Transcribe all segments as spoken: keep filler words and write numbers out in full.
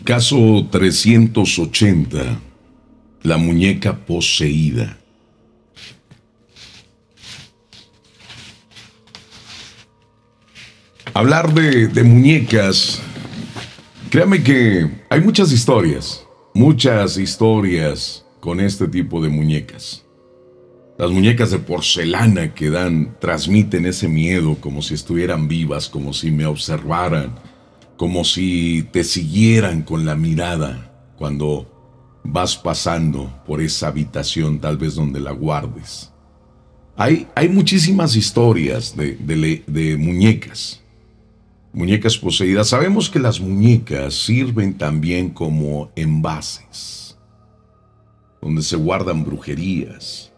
Caso trescientos ochenta. La muñeca poseída. Hablar de, de muñecas, créame que hay muchas historias, muchas historias con este tipo de muñecas. Las muñecas de porcelana que dan, transmiten ese miedo como si estuvieran vivas, como si me observaran, como si te siguieran con la mirada cuando vas pasando por esa habitación, tal vez donde la guardes. Hay, hay muchísimas historias de, de, de muñecas, muñecas poseídas. Sabemos que las muñecas sirven también como envases, donde se guardan brujerías.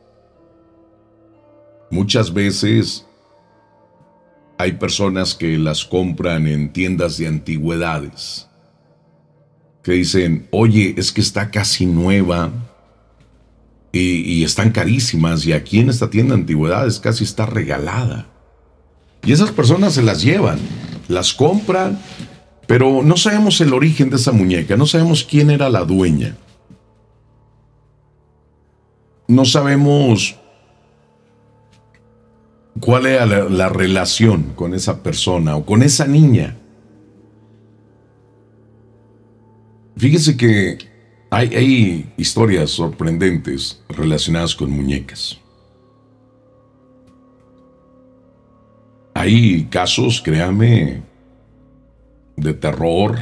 Muchas veces hay personas que las compran en tiendas de antigüedades, que dicen, oye, es que está casi nueva y, y están carísimas, y aquí en esta tienda de antigüedades casi está regalada. Y esas personas se las llevan, las compran, pero no sabemos el origen de esa muñeca, no sabemos quién era la dueña. No sabemos cuál era la, la relación con esa persona o con esa niña. Fíjese que hay, hay historias sorprendentes relacionadas con muñecas. Hay casos, créame, de terror,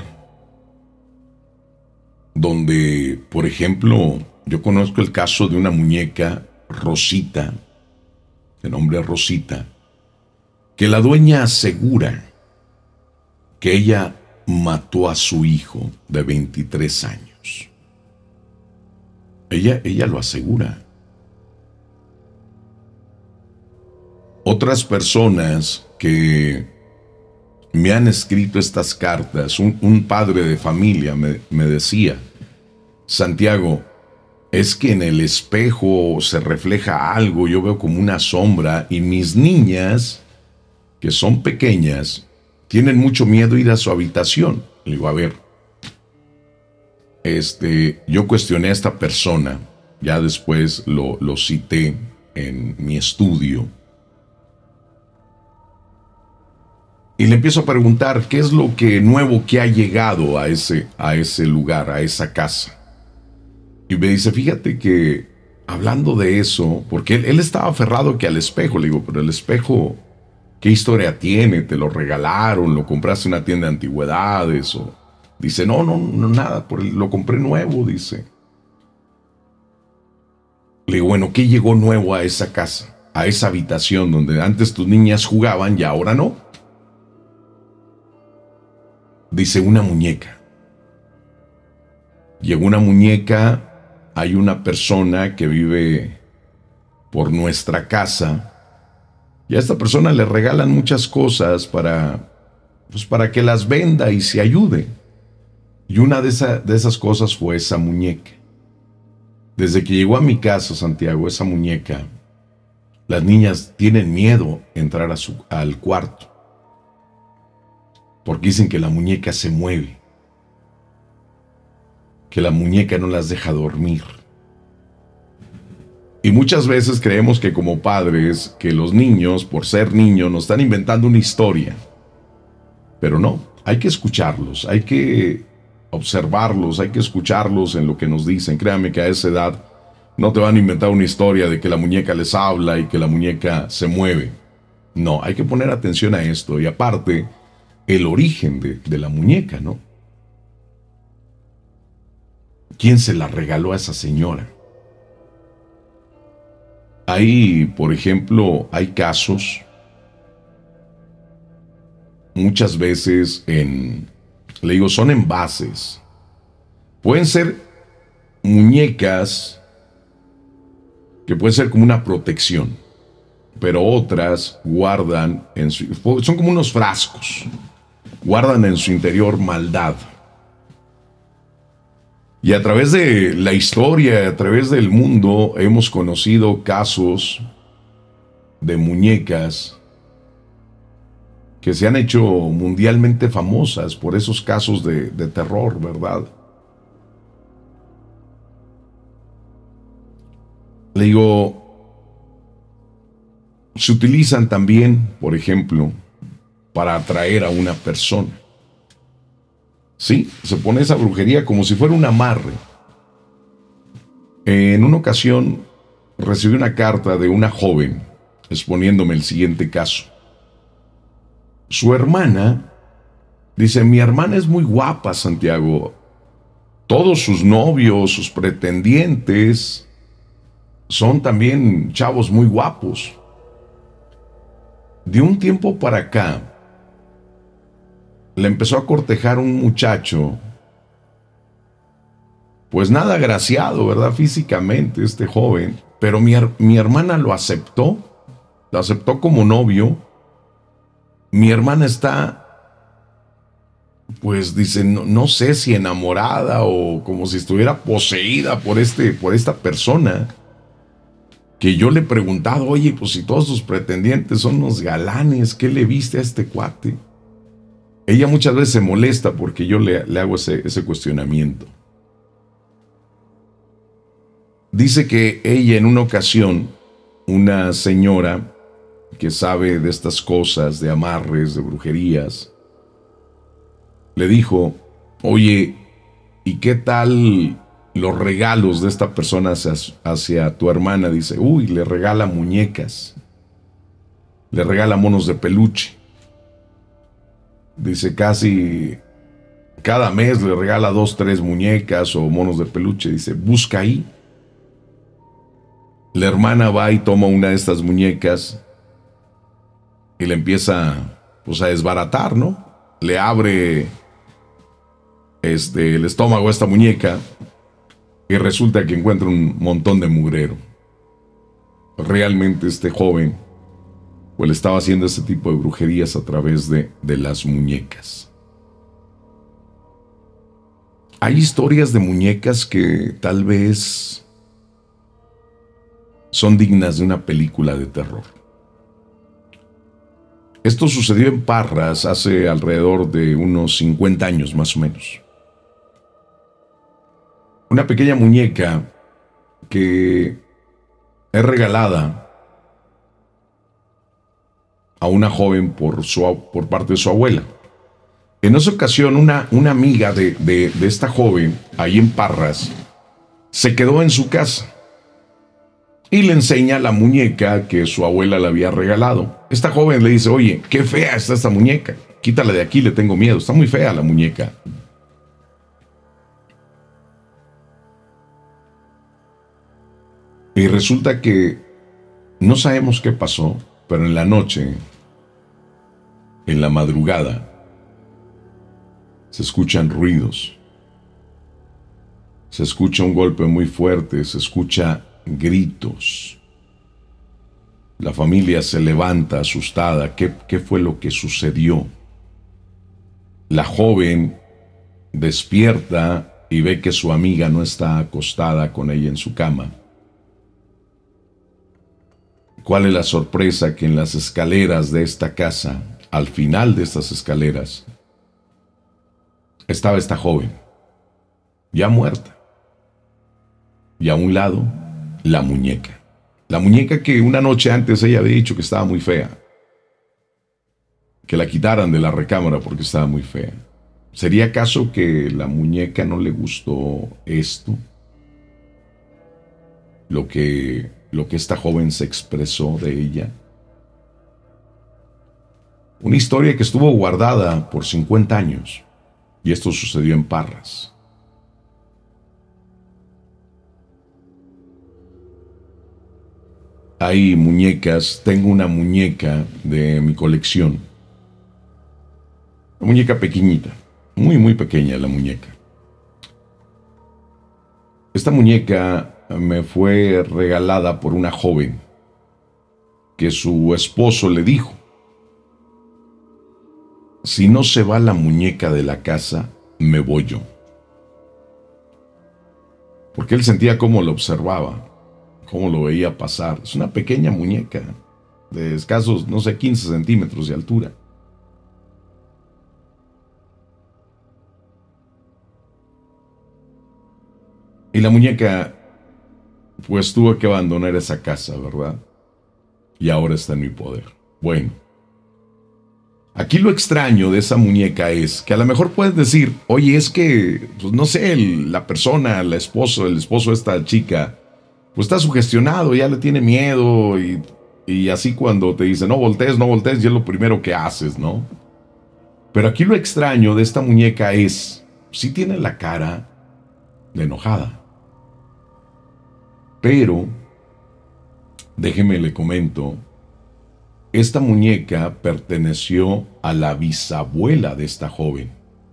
donde, por ejemplo, yo conozco el caso de una muñeca, Rosita, de nombre Rosita, que la dueña asegura que ella mató a su hijo de veintitrés años. Ella, ella lo asegura. Otras personas que me han escrito estas cartas, un, un padre de familia me, me decía, Santiago, es que en el espejo se refleja algo, yo veo como una sombra, y mis niñas, que son pequeñas, tienen mucho miedo de ir a su habitación. Le digo, a ver, este, yo cuestioné a esta persona, ya después lo, lo cité en mi estudio, y le empiezo a preguntar qué es lo que nuevo que ha llegado a ese, a ese lugar, a esa casa. Y me dice, fíjate que hablando de eso, porque él, él estaba aferrado que al espejo. Le digo, pero el espejo, ¿qué historia tiene? ¿Te lo regalaron? ¿Lo compraste en una tienda de antigüedades? O, dice, no, no, no, nada, por el, lo compré nuevo, dice. Le digo, bueno, ¿qué llegó nuevo a esa casa? A esa habitación donde antes tus niñas jugaban y ahora no. Dice, una muñeca. Llegó una muñeca. Hay una persona que vive por nuestra casa y a esta persona le regalan muchas cosas para, pues para que las venda y se ayude. Y una de, esa, de esas cosas fue esa muñeca. Desde que llegó a mi casa, Santiago, esa muñeca, las niñas tienen miedo de entrar a su, al cuarto, porque dicen que la muñeca se mueve, que la muñeca no las deja dormir. Y muchas veces creemos que como padres, que los niños, por ser niños, nos están inventando una historia. Pero no, hay que escucharlos, hay que observarlos, hay que escucharlos en lo que nos dicen. Créanme que a esa edad no te van a inventar una historia de que la muñeca les habla y que la muñeca se mueve. No, hay que poner atención a esto. Y aparte, el origen de, de la muñeca, ¿no? ¿Quién se la regaló a esa señora? Hay, por ejemplo, hay casos, muchas veces en, le digo, son envases. Pueden ser muñecas que pueden ser como una protección, pero otras guardan en su, son como unos frascos, guardan en su interior maldad. Y a través de la historia, a través del mundo, hemos conocido casos de muñecas que se han hecho mundialmente famosas por esos casos de, de terror, ¿verdad? Le digo, se utilizan también, por ejemplo, para atraer a una persona. Sí, se pone esa brujería como si fuera un amarre. En una ocasión recibí una carta de una joven exponiéndome el siguiente caso. Su hermana dice, mi hermana es muy guapa, Santiago. Todos sus novios, sus pretendientes, son también chavos muy guapos. De un tiempo para acá, le empezó a cortejar un muchacho, pues nada agraciado, ¿verdad? Físicamente, este joven. Pero mi, mi hermana lo aceptó, lo aceptó como novio. Mi hermana está, pues dice, no, no sé si enamorada o como si estuviera poseída por, este, por esta persona. Que yo le he preguntado, oye, pues si todos sus pretendientes son unos galanes, ¿qué le viste a este cuate? Ella muchas veces se molesta porque yo le, le hago ese, ese cuestionamiento. Dice que ella en una ocasión, una señora que sabe de estas cosas, de amarres, de brujerías, le dijo, oye, ¿y qué tal los regalos de esta persona hacia, hacia tu hermana? Dice, uy, le regala muñecas, le regala monos de peluche. Dice, casi cada mes le regala dos, tres muñecas o monos de peluche. Dice, busca ahí. La hermana va y toma una de estas muñecas y le empieza, pues, a desbaratar, ¿no? Le abre este, el estómago a esta muñeca y resulta que encuentra un montón de mugrero. Realmente este joven, pues, le estaba haciendo ese tipo de brujerías a través de, de las muñecas. Hay historias de muñecas que tal vez son dignas de una película de terror. Esto sucedió en Parras hace alrededor de unos cincuenta años más o menos. Una pequeña muñeca que es regalada a una joven por, su, por parte de su abuela. En esa ocasión, una, una amiga de, de, de esta joven, ahí en Parras, se quedó en su casa y le enseña la muñeca que su abuela le había regalado. Esta joven le dice, oye, qué fea está esta muñeca, quítala de aquí, le tengo miedo, está muy fea la muñeca. Y resulta que no sabemos qué pasó, pero en la noche, en la madrugada, se escuchan ruidos. Se escucha un golpe muy fuerte, se escucha gritos. La familia se levanta asustada. ¿Qué, qué fue lo que sucedió? La joven despierta y ve que su amiga no está acostada con ella en su cama. ¿Cuál es la sorpresa? Que en las escaleras de esta casa, al final de estas escaleras, estaba esta joven, ya muerta. Y a un lado, la muñeca. La muñeca que una noche antes ella había dicho que estaba muy fea. Que la quitaran de la recámara porque estaba muy fea. ¿Sería acaso que la muñeca no le gustó esto? Lo que, lo que esta joven se expresó de ella. Una historia que estuvo guardada por cincuenta años. Y esto sucedió en Parras. Hay muñecas, tengo una muñeca de mi colección. Una muñeca pequeñita, muy muy pequeña la muñeca. Esta muñeca me fue regalada por una joven que su esposo le dijo, si no se va la muñeca de la casa, me voy yo. Porque él sentía cómo lo observaba, cómo lo veía pasar. Es una pequeña muñeca de escasos, no sé, quince centímetros de altura. Y la muñeca pues tuve que abandonar esa casa, ¿verdad? Y ahora está en mi poder. Bueno, aquí lo extraño de esa muñeca es que a lo mejor puedes decir, oye, es que, pues no sé, el- la persona, la esposo, el esposo de esta chica, pues está sugestionado, ya le tiene miedo y, y así cuando te dice, no voltees, no voltees, ya es lo primero que haces, ¿no? Pero aquí lo extraño de esta muñeca es, sí tiene la cara de enojada, pero, déjeme le comento, esta muñeca perteneció a la bisabuela de esta joven.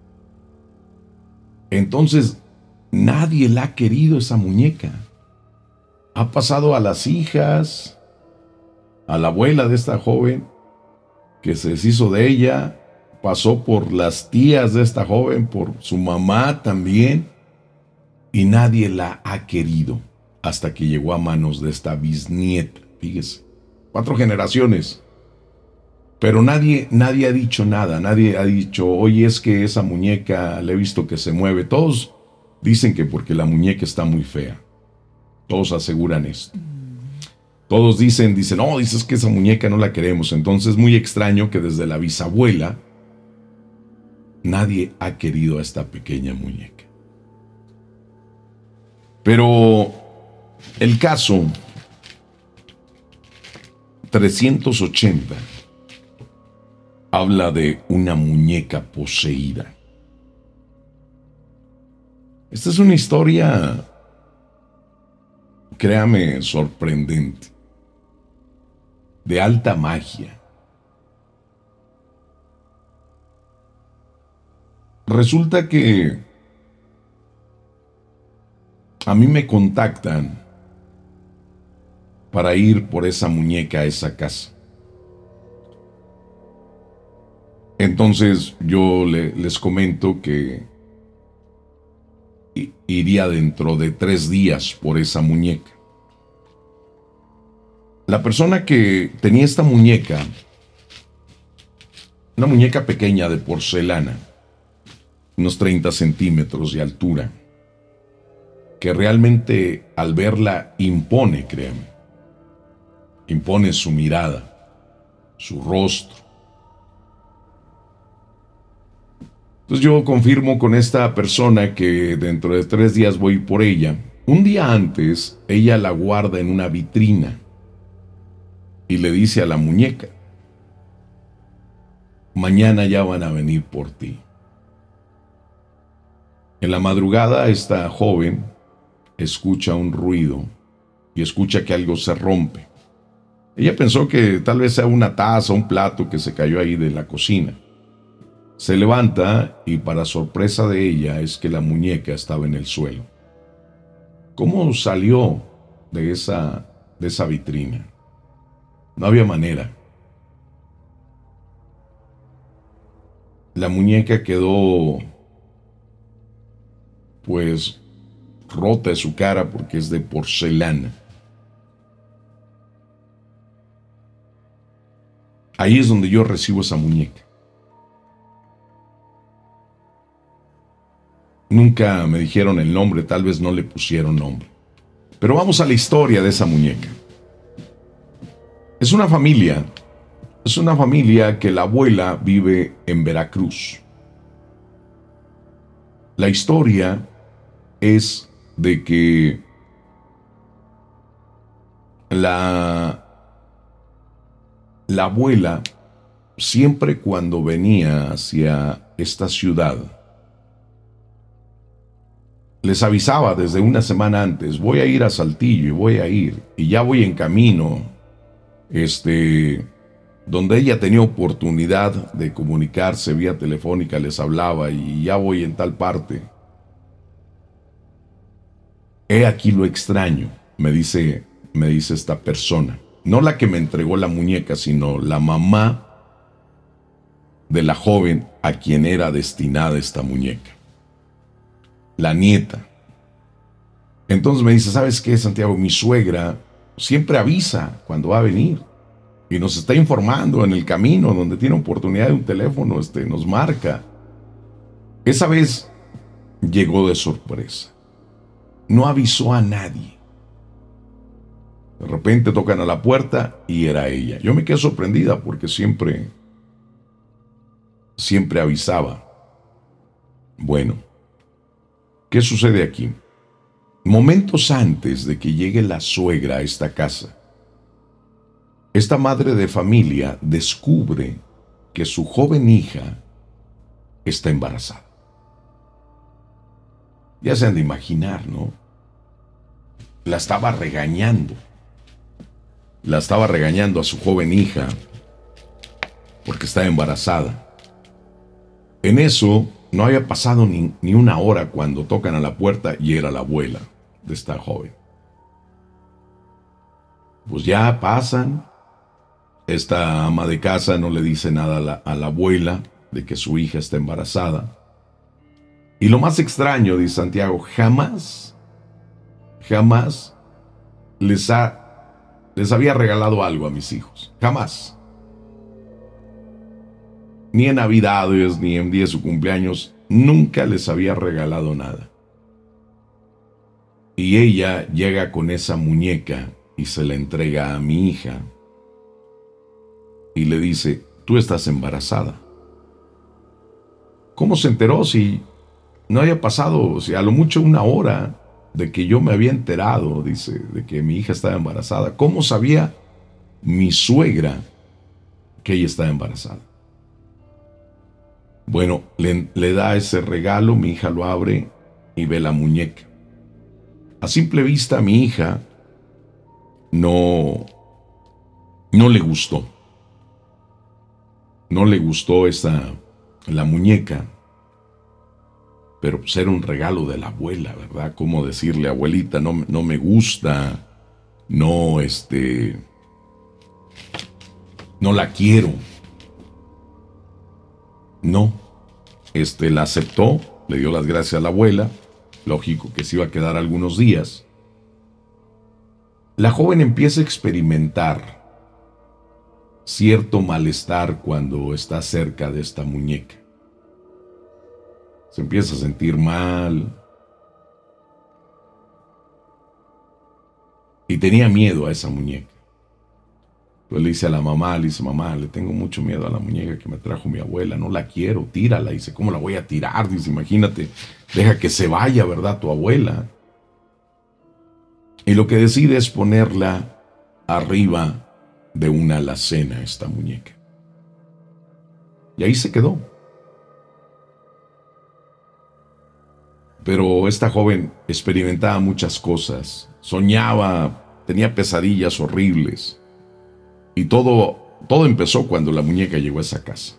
Entonces, nadie la ha querido esa muñeca. Ha pasado a las hijas, a la abuela de esta joven, que se deshizo de ella, pasó por las tías de esta joven, por su mamá también, y nadie la ha querido hasta que llegó a manos de esta bisnieta. Fíjese, cuatro generaciones. Pero nadie, nadie ha dicho nada, nadie ha dicho, oye, es que esa muñeca le he visto que se mueve. Todos dicen que porque la muñeca está muy fea. Todos aseguran esto. Todos dicen, dicen, no, dices que esa muñeca no la queremos. Entonces es muy extraño que desde la bisabuela nadie ha querido a esta pequeña muñeca. Pero el caso trescientos ochenta habla de una muñeca poseída. Esta es una historia, créame, sorprendente, de alta magia. Resulta que a mí me contactan para ir por esa muñeca a esa casa. Entonces yo le, les comento que iría dentro de tres días por esa muñeca. La persona que tenía esta muñeca, una muñeca pequeña de porcelana, unos treinta centímetros de altura, que realmente al verla impone, créanme, impone su mirada, su rostro. Entonces yo confirmo con esta persona que dentro de tres días voy por ella. Un día antes, ella la guarda en una vitrina y le dice a la muñeca, mañana ya van a venir por ti. En la madrugada, esta joven escucha un ruido y escucha que algo se rompe. Ella pensó que tal vez sea una taza, un plato que se cayó ahí de la cocina. Se levanta y para sorpresa de ella es que la muñeca estaba en el suelo. ¿Cómo salió de esa, de esa vitrina? No había manera. La muñeca quedó pues rota de su cara porque es de porcelana. Ahí es donde yo recibo esa muñeca. Nunca me dijeron el nombre, tal vez no le pusieron nombre. Pero vamos a la historia de esa muñeca. Es una familia, es una familia que la abuela vive en Veracruz. La historia es de que la, la abuela siempre cuando venía hacia esta ciudad, les avisaba desde una semana antes, voy a ir a Saltillo y voy a ir, y ya voy en camino, este, donde ella tenía oportunidad de comunicarse vía telefónica, les hablaba y ya voy en tal parte. He aquí lo extraño, me dice, me dice esta persona, no la que me entregó la muñeca, sino la mamá de la joven a quien era destinada esta muñeca. La nieta. Entonces me dice, ¿sabes qué, Santiago? Mi suegra siempre avisa cuando va a venir y nos está informando en el camino, donde tiene oportunidad de un teléfono, este, nos marca. Esa vez llegó de sorpresa. No avisó a nadie. De repente tocan a la puerta y era ella. Yo me quedé sorprendida porque siempre, siempre avisaba. Bueno, ¿qué sucede aquí? Momentos antes de que llegue la suegra a esta casa, esta madre de familia descubre que su joven hija está embarazada. Ya se han de imaginar, ¿no? La estaba regañando. La estaba regañando a su joven hija porque estaba embarazada. En eso no había pasado ni, ni una hora cuando tocan a la puerta y era la abuela de esta joven. Pues ya pasan. Esta ama de casa no le dice nada a la, a la abuela de que su hija está embarazada. Y lo más extraño, dice Santiago, jamás, jamás les, ha, les había regalado algo a mis hijos. Jamás. Ni en Navidades, ni en día de su cumpleaños, nunca les había regalado nada. Y ella llega con esa muñeca y se la entrega a mi hija. Y le dice, tú estás embarazada. ¿Cómo se enteró si no había pasado, o sea, a lo mucho una hora de que yo me había enterado, dice, de que mi hija estaba embarazada? ¿Cómo sabía mi suegra que ella estaba embarazada? Bueno, le, le da ese regalo, mi hija lo abre y ve la muñeca. A simple vista a mi hija no, no le gustó. No le gustó esa, la muñeca. Pero pues era un regalo de la abuela, ¿verdad? ¿Cómo decirle, abuelita, no, no me gusta, no, este, no la quiero? No, este, la aceptó, le dio las gracias a la abuela, lógico que se iba a quedar algunos días. La joven empieza a experimentar cierto malestar cuando está cerca de esta muñeca. Se empieza a sentir mal. Y tenía miedo a esa muñeca. Pues le dice a la mamá, le dice, mamá, le tengo mucho miedo a la muñeca que me trajo mi abuela, no la quiero, tírala. Dice, ¿cómo la voy a tirar? Dice, imagínate, deja que se vaya, ¿verdad? Tu abuela. Y lo que decide es ponerla arriba de una alacena, esta muñeca. Y ahí se quedó. Pero esta joven experimentaba muchas cosas, soñaba, tenía pesadillas horribles. Y todo, todo empezó cuando la muñeca llegó a esa casa.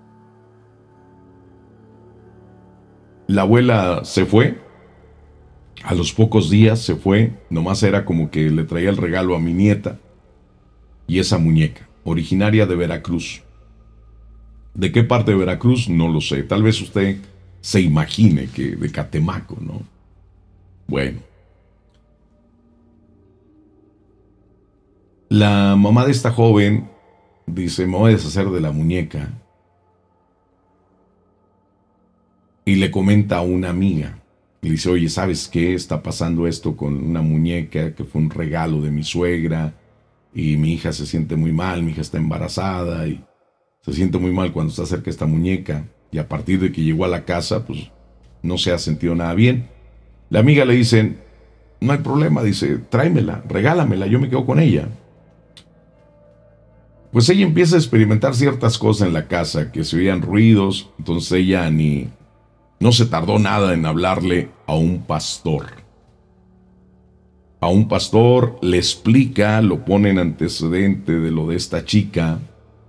La abuela se fue, a los pocos días se fue, nomás era como que le traía el regalo a mi nieta y esa muñeca, originaria de Veracruz. ¿De qué parte de Veracruz? No lo sé, tal vez usted se imagine que de Catemaco, ¿no? Bueno. La mamá de esta joven dice, me voy a deshacer de la muñeca. Y le comenta a una amiga. Le dice, oye, ¿sabes qué? Está pasando esto con una muñeca que fue un regalo de mi suegra. Y mi hija se siente muy mal, mi hija está embarazada. Y se siente muy mal cuando está cerca de esta muñeca. Y a partir de que llegó a la casa, pues no se ha sentido nada bien. La amiga le dice, no hay problema, dice, tráemela, regálamela, yo me quedo con ella. Pues ella empieza a experimentar ciertas cosas en la casa, que se oían ruidos, entonces ella ni, no se tardó nada en hablarle a un pastor. A un pastor le explica, lo pone en antecedente de lo de esta chica,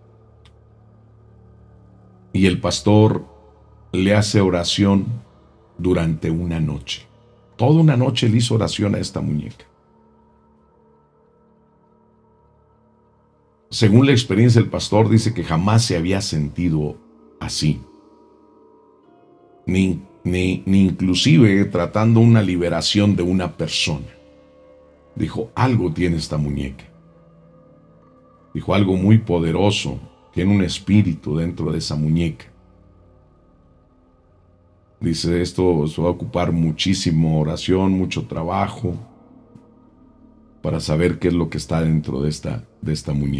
y el pastor le hace oración durante una noche. Toda una noche le hizo oración a esta muñeca. Según la experiencia del pastor, dice que jamás se había sentido así. Ni, ni, ni inclusive tratando una liberación de una persona. Dijo, algo tiene esta muñeca. Dijo, algo muy poderoso. Tiene un espíritu dentro de esa muñeca. Dice, esto se va a ocupar muchísimo oración, mucho trabajo. para saber qué es lo que está dentro de esta, de esta muñeca.